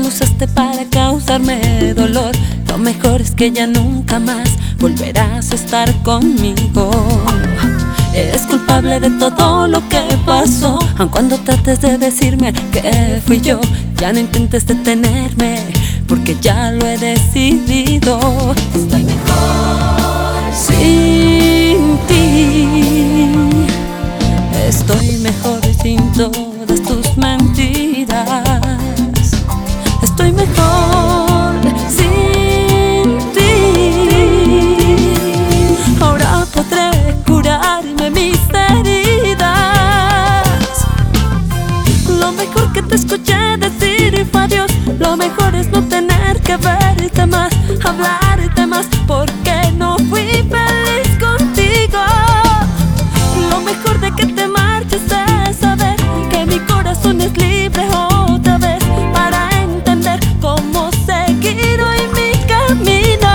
Solo usaste para causarme dolor. Lo mejor es que ya nunca más volverás a estar conmigo. Eres culpable de todo lo que pasó, aun cuando trates de decirme que fui yo. Ya no intentes detenerme, porque ya lo he decidido. Estoy mejor sin ti. Estoy mejor sin todas tus mentiras. Estoy mejor sin ti. Ahora podré curarme mis heridas. Lo mejor que te escuché decir fue adiós. Lo mejor es no tener que verte más, hablarte más, porque no fui feliz contigo. Lo mejor de que te marches es saber que mi corazón es libre otra vez, para entender cómo seguir hoy mi camino.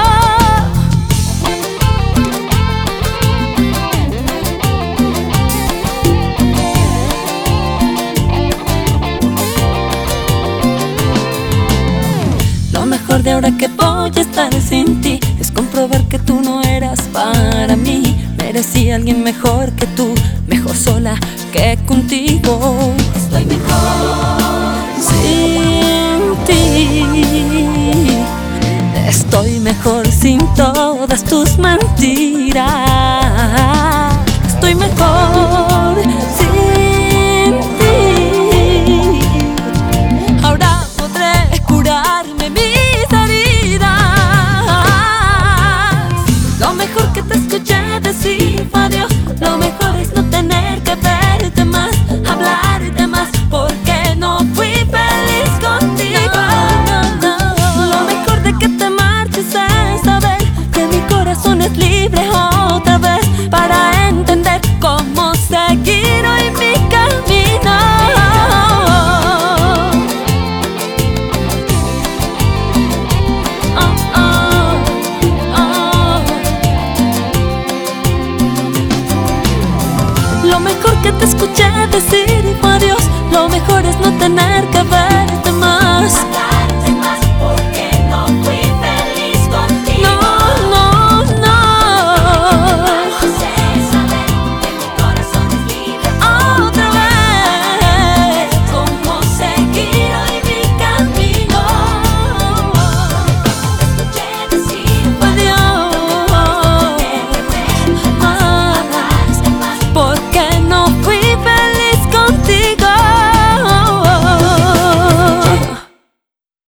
Lo mejor de ahora que voy a estar sin ti es comprobar que tú no eras para mí. Merecí a alguien mejor que tú, mejor sola que contigo. Estoy mejor sin ti. Estoy mejor sin todas tus mentiras. Estoy mejor sin ti. Ahora podré curarme mis heridas. Lo mejor que te escuché decir fue adiós. Lo mejor es no tener que verte más, hablarte más, porque no fui feliz contigo. Lo mejor de que te marches es saber que mi corazón es libre otra vez, para entender cómo seguir hoy mi camino. Lo mejor que te escuché